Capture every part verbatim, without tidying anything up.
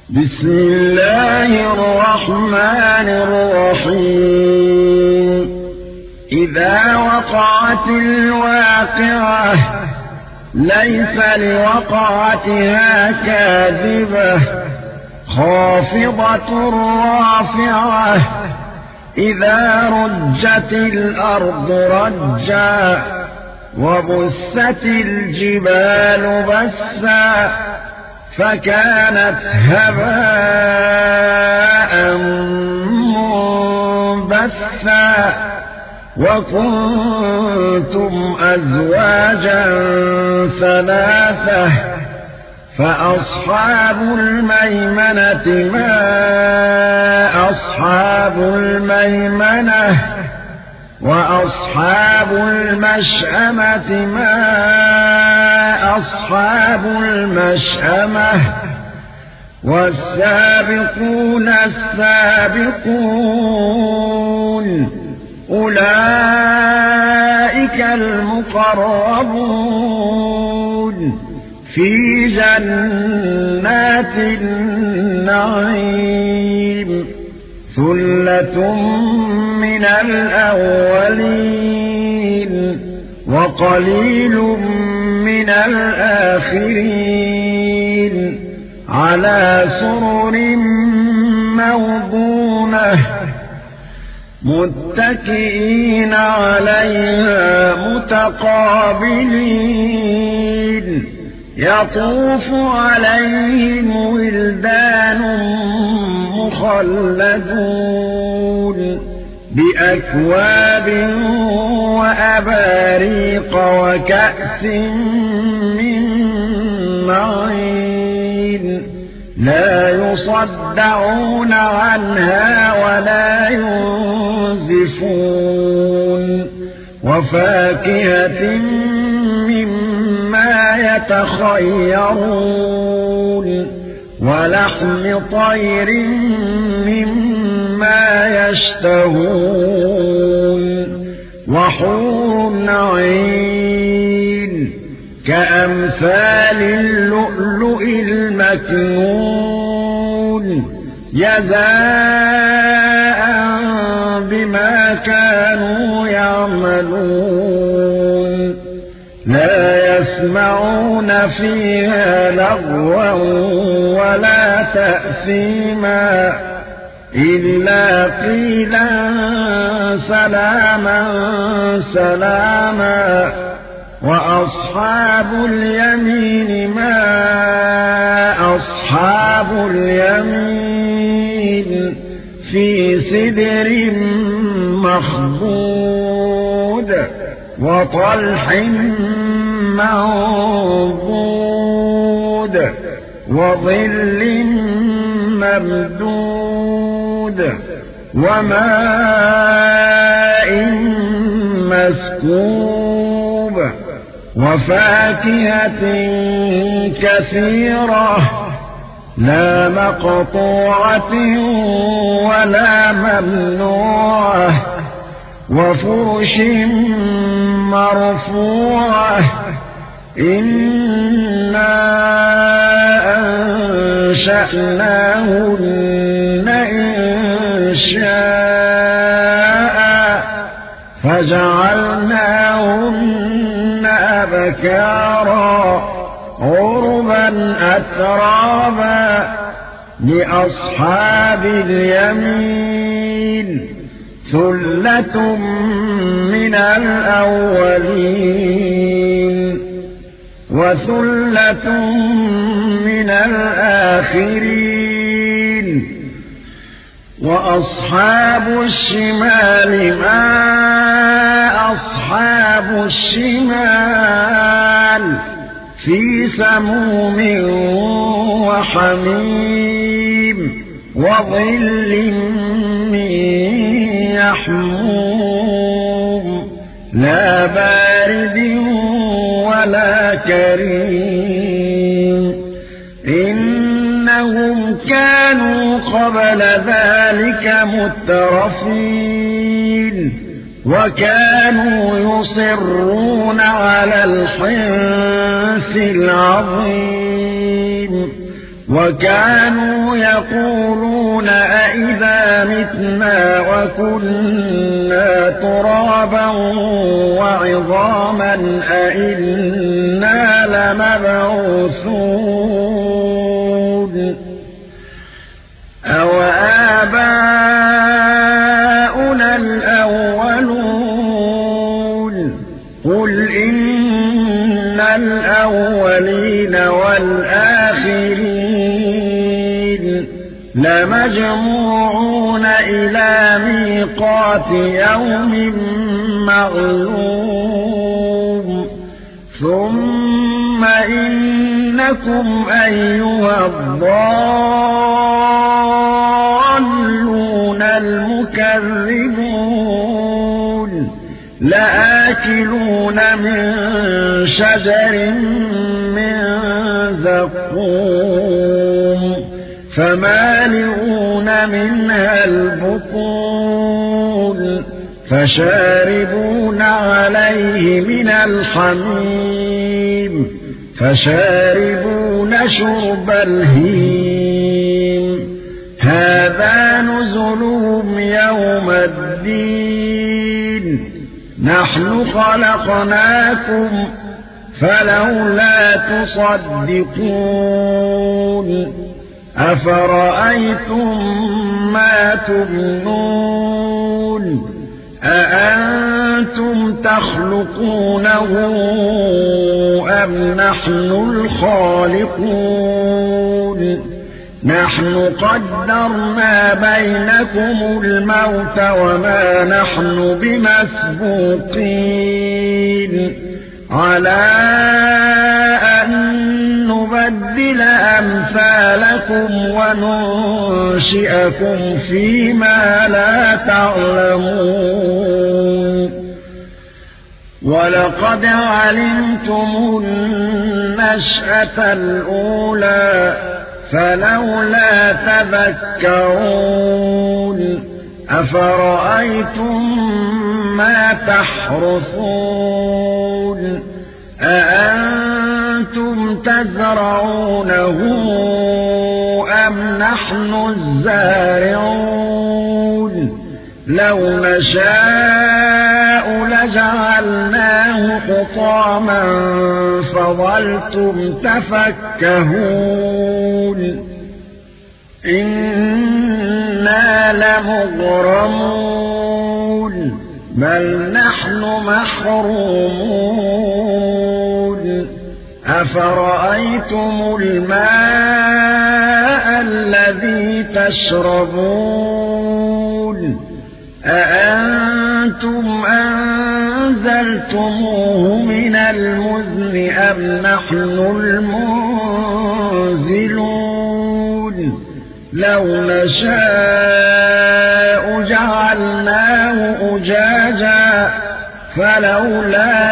بسم الله الرحمن الرحيم إذا وقعت الواقعة ليس لوقعتها كاذبة خافضة رافعة إذا رجت الأرض رجا وبست الجبال بسا فكانت هباء منبثا وكنتم أزواجا ثلاثة فأصحاب الميمنة ما أصحاب الميمنة وأصحاب المشأمة ما أصحاب المشأمة والسابقون السابقون أولئك المقربون في جنات النعيم ثلة من الأولين وقليل من الآخرين على سرر موضونة متكئين عليها متقابلين يطوف عليهم ولدان مخلدون بأكواب وأباريق وكأس من معين لا يصدعون عنها ولا ينزفون وفاكهة مما يتخيرون ولحم طير مما يشتهون وحور عين كأمثال اللؤلؤ المكنون جزاء بما كانوا يعملون لا يسمعون فيها لغوا ولا تأثيما إلا قيلا سلاما سلاما وأصحاب اليمين ما أصحاب اليمين في سدر مخضود وطلح منضود وظل ممدود وماء مسكوب وفاكهة كثيرة لا مقطوعة ولا ممنوعة وفرش مرفوعة إنا أنشأناهن إنشاء فجعلناهن أبكارا عربا أترابا لأصحاب اليمين ثلة من الأولين وثلة من الآخرين وأصحاب الشمال ما أصحاب الشمال في سموم وحميم وظل من يحموم لا بارد ولا كريم إنهم كانوا قبل ذلك مترفين وكانوا يصرون على الحنث العظيم وكانوا يقولون أئذا متنا وكنا ترابا وعظاما أئنا لمبعوثون أو آباؤنا الأولون قل إن الأولين والآخرين لمجموعون إلى ميقات يوم معلوم ثم إنكم أيها الضالون المكذبون لآكلون من شجر من زقوم فمالئون منها البطون فشاربون عليه من الحميم فشاربون شرب الهيم هذا نزلهم يوم الدين نحن خلقناكم فلولا تصدقون أفرأيتم ما تمنون أأنتم تخلقونه أم نحن الخالقون نحن قدرنا بينكم الموت وما نحن بمسبوقين على أن نبدل أمثالكم وننشئكم فيما لا تعلمون ولقد علمتم النشأة الأولى فلولا تذكرون أفرأيتم ما تحرثون أأنتم تزرعونه أم نحن الزارعون لو نشاء لجعلناه حطاما فظلتم تفكهون إنا لمغرمون بل نحن محرومون أفرأيتم الماء الذي تشربون أأنتم أنزلتموه من المزن أم نحن المنزلون لو نشاء جعلناه أجاجا فلولا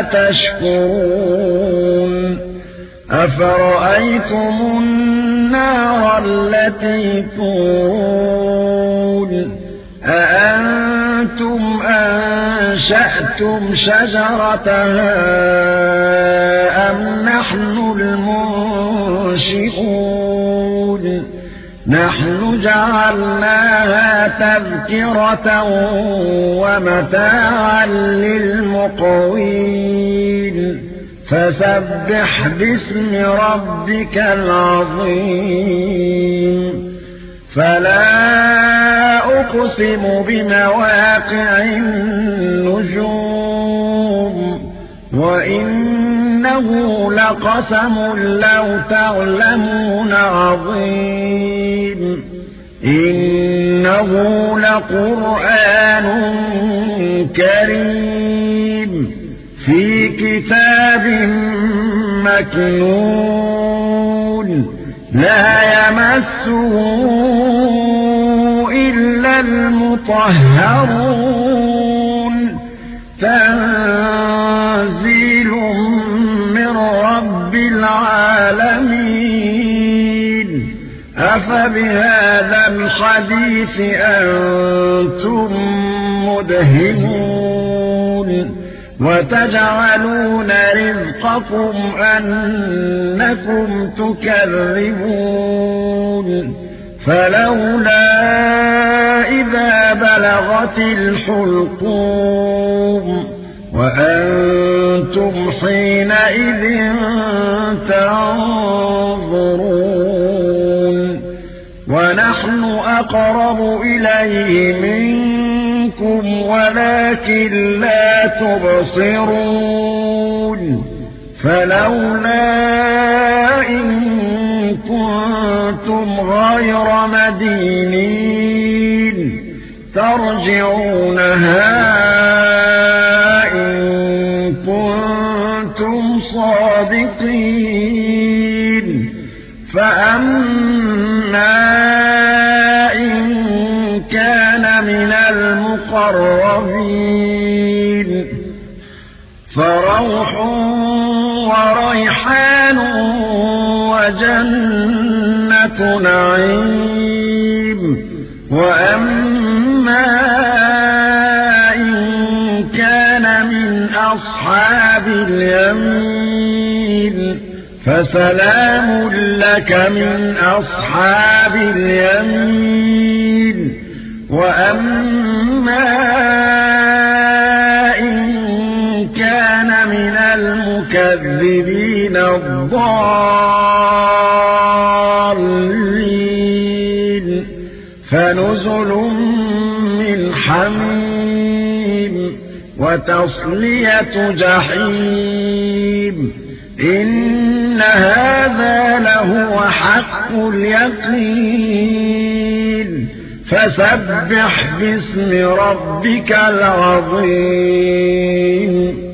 تشكرون أفرأيتم النار التي تورون أأنتم أنشأتم شجرتها أم نحن المنشئون نحن جعلناها تذكرة ومتاعا للمقوين فسبح باسم ربك العظيم فلا أقسم بمواقع النجوم وإنه لقسم لو تعلمون عظيم إنه لقرآن كريم في كتاب مكنون لا يمسه إلا المطهرون تنزيل من رب العالمين أفبهذا الحديث أنتم مدهنون وتجعلون رزقكم أنكم تكذبون فلولا إذا بلغت الحلقوم وأنتم حينئذ تنظرون ونحن أقرب إليه منكم ولكن لا تبصرون فلولا إن كنتم غير مدينين ترجعونها إن كنتم صادقين فأما إن كان من المقربين فروح وريحان وجنة نعيم وأما إن كان من أصحاب اليمين فسلام لك من أصحاب اليمين وأما إن كان من المكذبين الضالين فنزل من حميم وتصلية جحيم إن هذا لهو حق اليقين فسبح باسم ربك العظيم